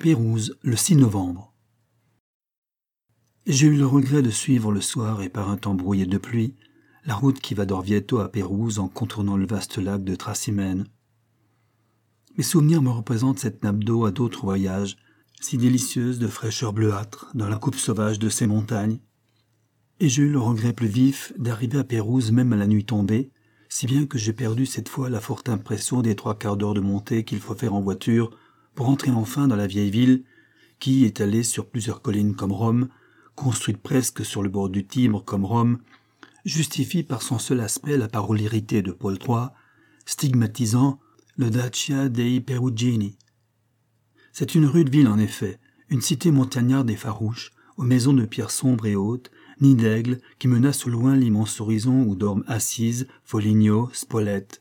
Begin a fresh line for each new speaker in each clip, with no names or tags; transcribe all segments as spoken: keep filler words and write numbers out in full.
Pérouse, le six novembre. J'ai eu le regret de suivre le soir et par un temps brouillé de pluie la route qui va d'Orvieto à Pérouse en contournant le vaste lac de Trasimène. Mes souvenirs me représentent cette nappe d'eau à d'autres voyages, si délicieuse de fraîcheur bleuâtre dans la coupe sauvage de ces montagnes. Et j'ai eu le regret plus vif d'arriver à Pérouse même à la nuit tombée, si bien que j'ai perdu cette fois la forte impression des trois quarts d'heure de montée qu'il faut faire en voiture pour entrer enfin dans la vieille ville qui, étalée sur plusieurs collines comme Rome, construite presque sur le bord du Tibre comme Rome, justifie par son seul aspect la parole irritée de Paul trois, stigmatisant le Dacia dei Perugini. C'est une rude ville en effet, une cité montagnarde et farouche, aux maisons de pierre sombres et hautes, nids d'aigles qui menacent au loin l'immense horizon où dorment Assise, Foligno, Spolète.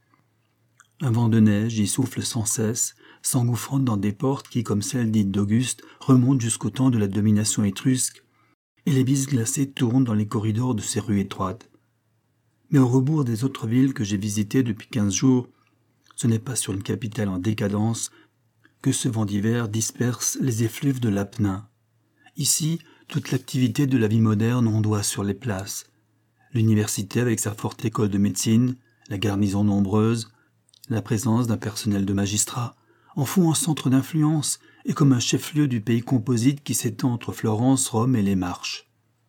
Un vent de neige y souffle sans cesse, s'engouffrant dans des portes qui, comme celle dite d'Auguste, remontent jusqu'au temps de la domination étrusque, et les bises glacées tournent dans les corridors de ces rues étroites. Mais au rebours des autres villes que j'ai visitées depuis quinze jours, ce n'est pas sur une capitale en décadence que ce vent d'hiver disperse les effluves de l'Apennin. Ici, toute l'activité de la vie moderne ondoie sur les places. L'université avec sa forte école de médecine, la garnison nombreuse, la présence d'un personnel de magistrats, en font un centre d'influence et comme un chef-lieu du pays composite qui s'étend entre Florence, Rome et les Marches.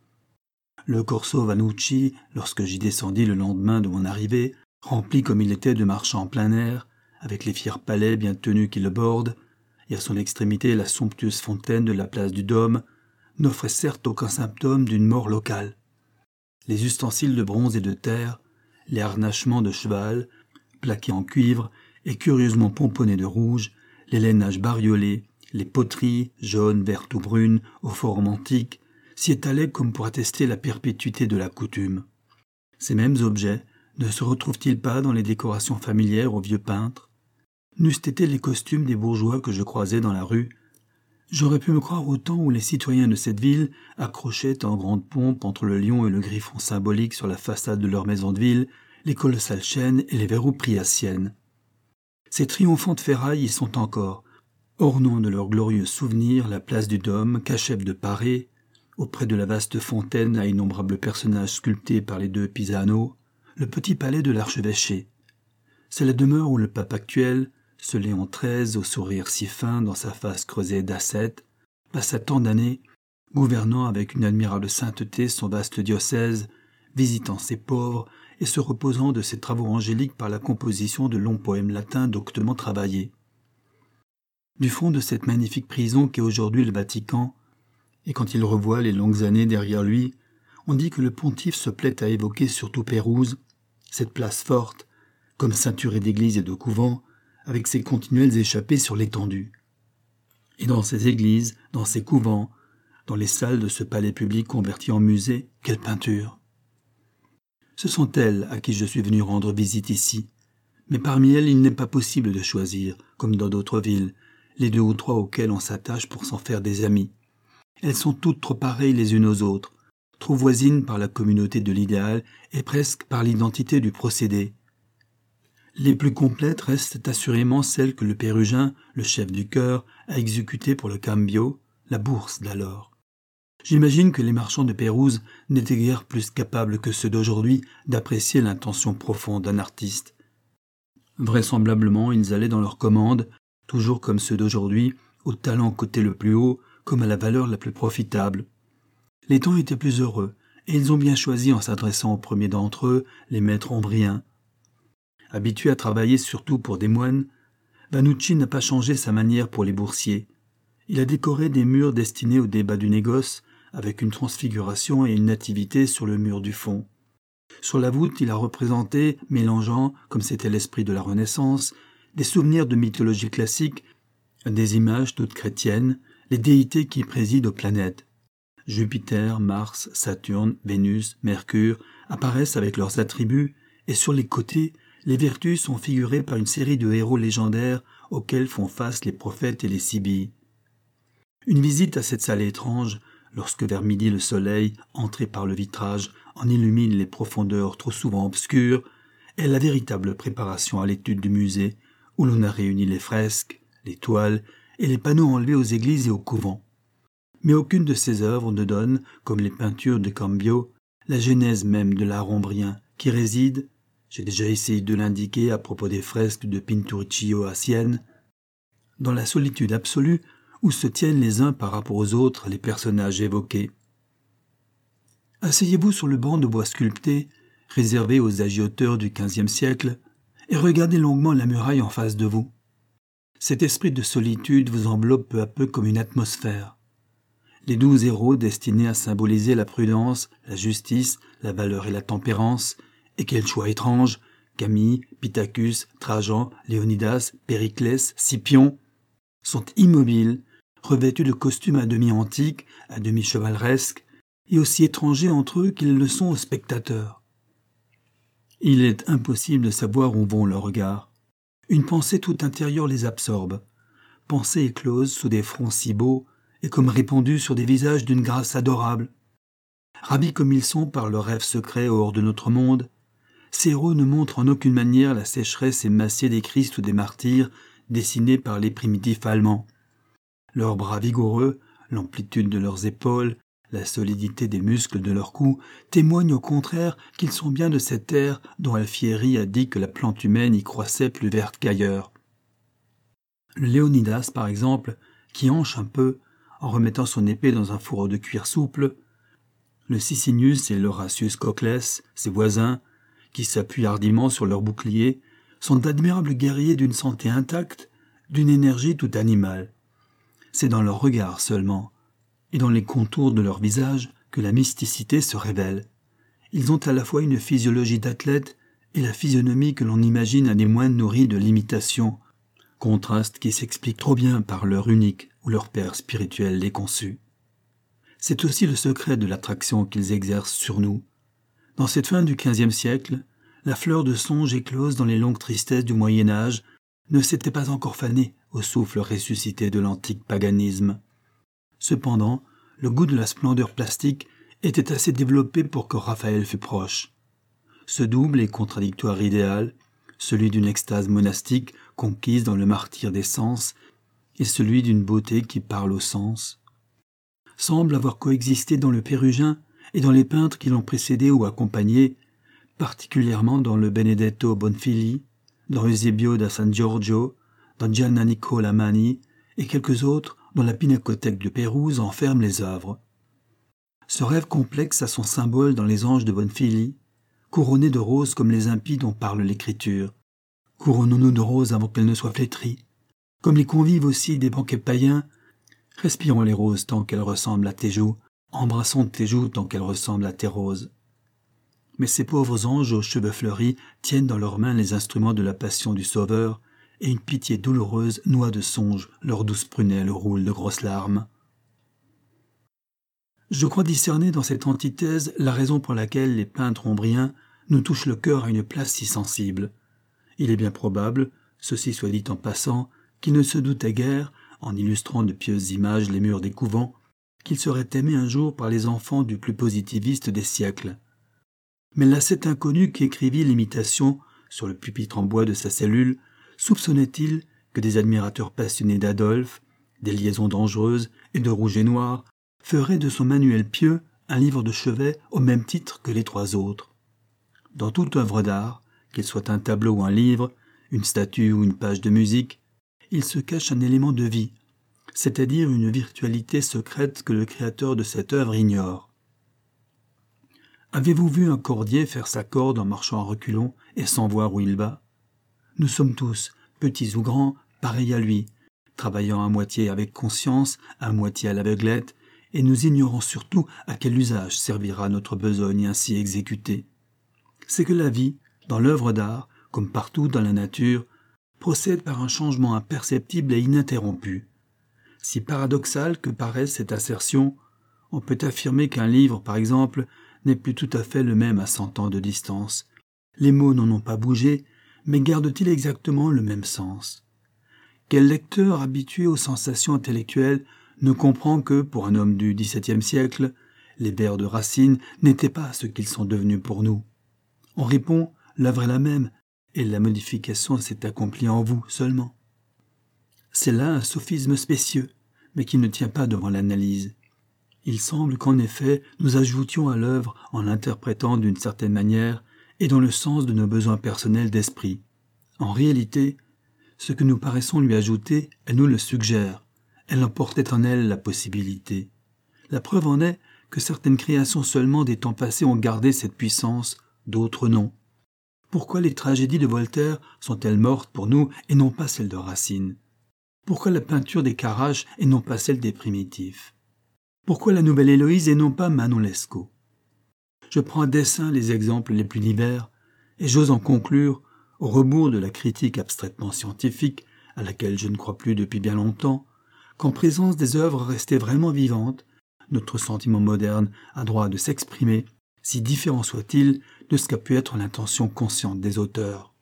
Le Corso Vannucci, lorsque j'y descendis le lendemain de mon arrivée, rempli comme il était de marchands en plein air, avec les fiers palais bien tenus qui le bordent, et à son extrémité la somptueuse fontaine de la place du Dôme, n'offrait certes aucun symptôme d'une mort locale. Les ustensiles de bronze et de terre, les harnachements de cheval, plaqués en cuivre et curieusement pomponnés de rouge, les lainages bariolés, les poteries, jaunes, vertes ou brunes, aux formes antiques, s'y étalaient comme pour attester la perpétuité de la coutume. Ces mêmes objets ne se retrouvent-ils pas dans les décorations familières aux vieux peintres? N'eussent été les costumes des bourgeois que je croisais dans la rue, j'aurais pu me croire au temps où les citoyens de cette ville accrochaient en grande pompe entre le lion et le griffon symbolique sur la façade de leur maison de ville les colossales chaînes et les verrous priaciennes. Ces triomphantes ferrailles y sont encore, ornant de leurs glorieux souvenirs la place du Dôme, cachette de Paré, auprès de la vaste fontaine à innombrables personnages sculptés par les deux Pisano, le petit palais de l'archevêché. C'est la demeure où le pape actuel, ce Léon treize au sourire si fin dans sa face creusée d'ascète, passa tant d'années, gouvernant avec une admirable sainteté son vaste diocèse, visitant ses pauvres et se reposant de ses travaux angéliques par la composition de longs poèmes latins doctement travaillés. Du fond de cette magnifique prison qu'est aujourd'hui le Vatican, et quand il revoit les longues années derrière lui, on dit que le pontife se plaît à évoquer surtout Pérouse, cette place forte, comme ceinturée d'églises et de couvents, avec ses continuelles échappées sur l'étendue. Et dans ces églises, dans ces couvents, dans les salles de ce palais public converti en musée, quelle peinture! Ce sont elles à qui je suis venu rendre visite ici, mais parmi elles il n'est pas possible de choisir, comme dans d'autres villes, les deux ou trois auxquelles on s'attache pour s'en faire des amis. Elles sont toutes trop pareilles les unes aux autres, trop voisines par la communauté de l'idéal et presque par l'identité du procédé. Les plus complètes restent assurément celles que le Pérugin, le chef du chœur, a exécutées pour le cambio, la bourse d'alors. J'imagine que les marchands de Pérouse n'étaient guère plus capables que ceux d'aujourd'hui d'apprécier l'intention profonde d'un artiste. Vraisemblablement, ils allaient dans leurs commandes, toujours comme ceux d'aujourd'hui, au talent coté le plus haut, comme à la valeur la plus profitable. Les temps étaient plus heureux, et ils ont bien choisi en s'adressant au premier d'entre eux, les maîtres ombriens. Habitué à travailler surtout pour des moines, Vannucci n'a pas changé sa manière pour les boursiers. Il a décoré des murs destinés au débat du négoce, avec une transfiguration et une nativité sur le mur du fond. Sur la voûte, il a représenté, mélangeant, comme c'était l'esprit de la Renaissance, des souvenirs de mythologie classique, des images toutes chrétiennes, les déités qui président aux planètes. Jupiter, Mars, Saturne, Vénus, Mercure apparaissent avec leurs attributs, et sur les côtés, les vertus sont figurées par une série de héros légendaires auxquels font face les prophètes et les sibylles. Une visite à cette salle étrange, lorsque vers midi le soleil, entré par le vitrage, en illumine les profondeurs trop souvent obscures, est la véritable préparation à l'étude du musée, où l'on a réuni les fresques, les toiles et les panneaux enlevés aux églises et aux couvents. Mais aucune de ces œuvres ne donne, comme les peintures de Cambio, la genèse même de l'art ombrien, qui réside, j'ai déjà essayé de l'indiquer à propos des fresques de Pinturicchio à Sienne, dans la solitude absolue où se tiennent les uns par rapport aux autres les personnages évoqués. Asseyez-vous sur le banc de bois sculpté, réservé aux agioteurs du quinzième siècle, et regardez longuement la muraille en face de vous. Cet esprit de solitude vous enveloppe peu à peu comme une atmosphère. Les douze héros destinés à symboliser la prudence, la justice, la valeur et la tempérance, et quel choix étrange, Camille, Pittacus, Trajan, Léonidas, Périclès, Scipion, sont immobiles, revêtus de costumes à demi antiques, à demi chevaleresques, et aussi étrangers entre eux qu'ils le sont aux spectateurs. Il est impossible de savoir où vont leurs regards. Une pensée toute intérieure les absorbe, pensée éclose sous des fronts si beaux et comme répandue sur des visages d'une grâce adorable. Ravis comme ils sont par leurs rêves secrets hors de notre monde, ces héros ne montrent en aucune manière la sécheresse émaciée des Christ ou des martyrs dessinés par les primitifs Allemands. Leurs bras vigoureux, l'amplitude de leurs épaules, la solidité des muscles de leur cou témoignent au contraire qu'ils sont bien de cette terre dont Alfieri a dit que la plante humaine y croissait plus verte qu'ailleurs. Le Léonidas, par exemple, qui hanche un peu, en remettant son épée dans un fourreau de cuir souple, le Sicinius et l'Horatius Coclès, ses voisins, qui s'appuient hardiment sur leurs boucliers, sont d'admirables guerriers d'une santé intacte, d'une énergie toute animale. C'est dans leur regard seulement, et dans les contours de leur visage, que la mysticité se révèle. Ils ont à la fois une physiologie d'athlète et la physionomie que l'on imagine à des moines nourris de l'imitation, contraste qui s'explique trop bien par l'heure unique où leur père spirituel les conçut. C'est aussi le secret de l'attraction qu'ils exercent sur nous. Dans cette fin du quinzième siècle, la fleur de songe éclose dans les longues tristesses du Moyen-Âge ne s'était pas encore fanée au souffle ressuscité de l'antique paganisme. Cependant, le goût de la splendeur plastique était assez développé pour que Raphaël fût proche. Ce double et contradictoire idéal, celui d'une extase monastique conquise dans le martyre des sens et celui d'une beauté qui parle aux sens, semble avoir coexisté dans le Pérugin et dans les peintres qui l'ont précédé ou accompagné, particulièrement dans le Benedetto Bonfili, dans Eusebio da San Giorgio, dans Giannicola Mani et quelques autres dont la pinacothèque de Pérouse enferme les œuvres. Ce rêve complexe a son symbole dans les anges de Bonfili, couronnés de roses comme les impies dont parle l'Écriture. Couronnons-nous de roses avant qu'elles ne soient flétries. Comme les convives aussi des banquets païens, respirons les roses tant qu'elles ressemblent à tes joues, embrassons tes joues tant qu'elles ressemblent à tes roses. Mais ces pauvres anges aux cheveux fleuris tiennent dans leurs mains les instruments de la passion du Sauveur, et une pitié douloureuse noie de songe leurs douces prunelles roulent de grosses larmes. Je crois discerner dans cette antithèse la raison pour laquelle les peintres ombriens nous touchent le cœur à une place si sensible. Il est bien probable, ceci soit dit en passant, qu'ils ne se doutaient guère, en illustrant de pieuses images les murs des couvents, qu'ils seraient aimés un jour par les enfants du plus positiviste des siècles. Mais l'ascète inconnu qui écrivit l'imitation sur le pupitre en bois de sa cellule, soupçonnait-il que des admirateurs passionnés d'Adolphe, des liaisons dangereuses et de rouge et noir feraient de son manuel pieux un livre de chevet au même titre que les trois autres? Dans toute œuvre d'art, qu'il soit un tableau ou un livre, une statue ou une page de musique, il se cache un élément de vie, c'est-à-dire une virtualité secrète que le créateur de cette œuvre ignore. Avez-vous vu un cordier faire sa corde en marchant à reculons et sans voir où il va? Nous sommes tous, petits ou grands, pareils à lui, travaillant à moitié avec conscience, à moitié à l'aveuglette, et nous ignorons surtout à quel usage servira notre besogne ainsi exécutée. C'est que la vie, dans l'œuvre d'art, comme partout dans la nature, procède par un changement imperceptible et ininterrompu. Si paradoxal que paraisse cette assertion, on peut affirmer qu'un livre, par exemple, n'est plus tout à fait le même à cent ans de distance. Les mots n'en ont pas bougé, mais gardent-ils exactement le même sens? Quel lecteur habitué aux sensations intellectuelles ne comprend que, pour un homme du dix-septième siècle, les vers de Racine n'étaient pas ce qu'ils sont devenus pour nous? On répond, l'œuvre est la même, et la modification s'est accomplie en vous seulement. C'est là un sophisme spécieux, mais qui ne tient pas devant l'analyse. Il semble qu'en effet, nous ajoutions à l'œuvre en l'interprétant d'une certaine manière et dans le sens de nos besoins personnels d'esprit. En réalité, ce que nous paraissons lui ajouter, elle nous le suggère. Elle emportait en elle la possibilité. La preuve en est que certaines créations seulement des temps passés ont gardé cette puissance, d'autres non. Pourquoi les tragédies de Voltaire sont-elles mortes pour nous et non pas celles de Racine? Pourquoi la peinture des Carages et non pas celle des Primitifs? Pourquoi la nouvelle Héloïse et non pas Manon Lescaut? Je prends à dessein les exemples les plus divers, et j'ose en conclure, au rebours de la critique abstraitement scientifique, à laquelle je ne crois plus depuis bien longtemps, qu'en présence des œuvres restées vraiment vivantes, notre sentiment moderne a droit de s'exprimer, si différent soit-il de ce qu'a pu être l'intention consciente des auteurs.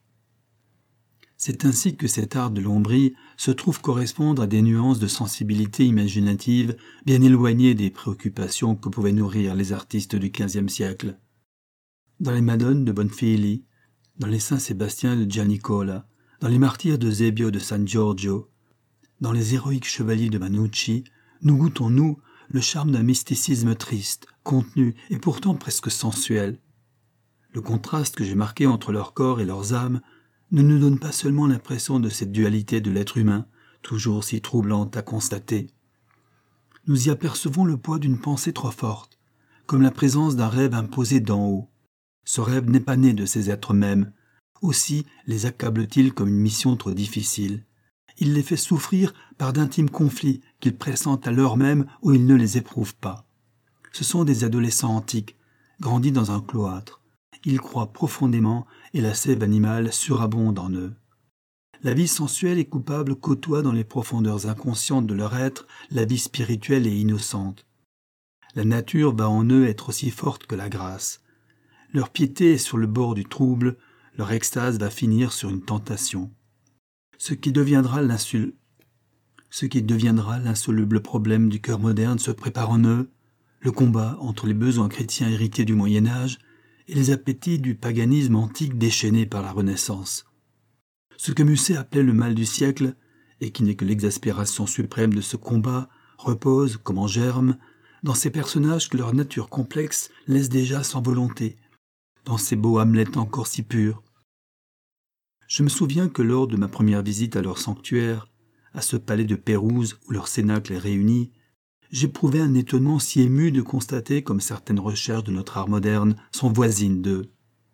C'est ainsi que cet art de l'ombrie se trouve correspondre à des nuances de sensibilité imaginative bien éloignées des préoccupations que pouvaient nourrir les artistes du quinzième siècle. Dans les Madones de Bonfili, dans les Saint-Sébastien de Giannicola, dans les Martyrs de Zebio de San Giorgio, dans les héroïques chevaliers de Manucci, nous goûtons, nous, le charme d'un mysticisme triste, contenu et pourtant presque sensuel. Le contraste que j'ai marqué entre leur corps et leurs âmes ne nous donne pas seulement l'impression de cette dualité de l'être humain, toujours si troublante à constater. Nous y apercevons le poids d'une pensée trop forte, comme la présence d'un rêve imposé d'en haut. Ce rêve n'est pas né de ces êtres mêmes. Aussi les accable-t-il comme une mission trop difficile. Il les fait souffrir par d'intimes conflits qu'ils pressentent à l'heure même où ils ne les éprouvent pas. Ce sont des adolescents antiques, grandis dans un cloître. Ils croient profondément et la sève animale surabonde en eux. La vie sensuelle et coupable côtoie dans les profondeurs inconscientes de leur être la vie spirituelle et innocente. La nature va en eux être aussi forte que la grâce. Leur piété est sur le bord du trouble, leur extase va finir sur une tentation. Ce qui deviendra l'insul... Ce qui deviendra l'insoluble problème du cœur moderne se prépare en eux, le combat entre les besoins chrétiens hérités du Moyen-Âge et les appétits du paganisme antique déchaîné par la Renaissance. Ce que Musset appelait le mal du siècle, et qui n'est que l'exaspération suprême de ce combat, repose, comme en germe, dans ces personnages que leur nature complexe laisse déjà sans volonté, dans ces beaux Hamlet encore si purs. Je me souviens que lors de ma première visite à leur sanctuaire, à ce palais de Pérouse où leur cénacle est réuni, j'éprouvais un étonnement si ému de constater comme certaines recherches de notre art moderne sont voisines d'eux.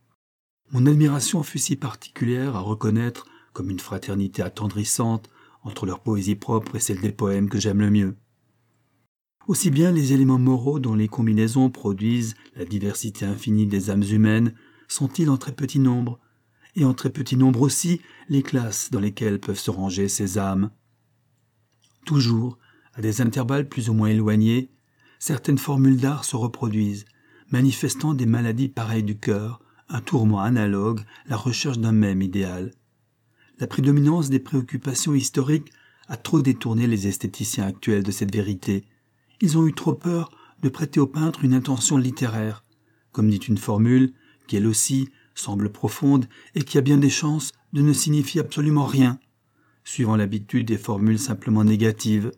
Mon admiration fut si particulière à reconnaître comme une fraternité attendrissante entre leur poésie propre et celle des poèmes que j'aime le mieux. Aussi bien les éléments moraux dont les combinaisons produisent la diversité infinie des âmes humaines sont-ils en très petit nombre, et en très petit nombre aussi les classes dans lesquelles peuvent se ranger ces âmes. Toujours, à des intervalles plus ou moins éloignés, certaines formules d'art se reproduisent, manifestant des maladies pareilles du cœur, un tourment analogue, la recherche d'un même idéal. La prédominance des préoccupations historiques a trop détourné les esthéticiens actuels de cette vérité. Ils ont eu trop peur de prêter au peintre une intention littéraire, comme dit une formule qui, elle aussi, semble profonde et qui a bien des chances de ne signifier absolument rien, suivant l'habitude des formules simplement négatives.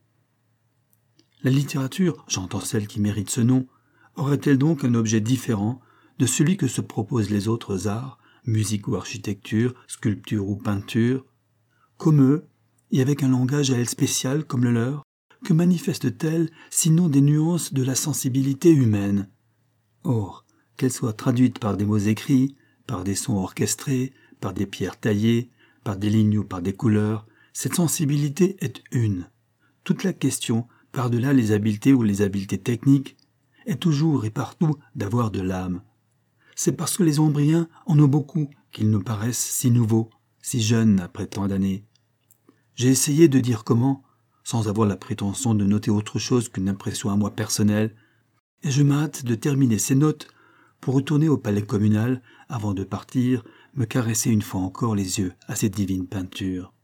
La littérature, j'entends celle qui mérite ce nom, aurait-elle donc un objet différent de celui que se proposent les autres arts, musique ou architecture, sculpture ou peinture? Comme eux, et avec un langage à elle spécial comme le leur, que manifeste-t-elle sinon des nuances de la sensibilité humaine? Or, qu'elles soient traduites par des mots écrits, par des sons orchestrés, par des pierres taillées, par des lignes ou par des couleurs, cette sensibilité est une. Toute la question, par-delà les habiletés ou les habiletés techniques, est toujours et partout d'avoir de l'âme. C'est parce que les Ombriens en ont beaucoup qu'ils nous paraissent si nouveaux, si jeunes après tant d'années. J'ai essayé de dire comment, sans avoir la prétention de noter autre chose qu'une impression à moi personnelle, et je m'hâte de terminer ces notes pour retourner au palais communal avant de partir, me caresser une fois encore les yeux à cette divine peinture.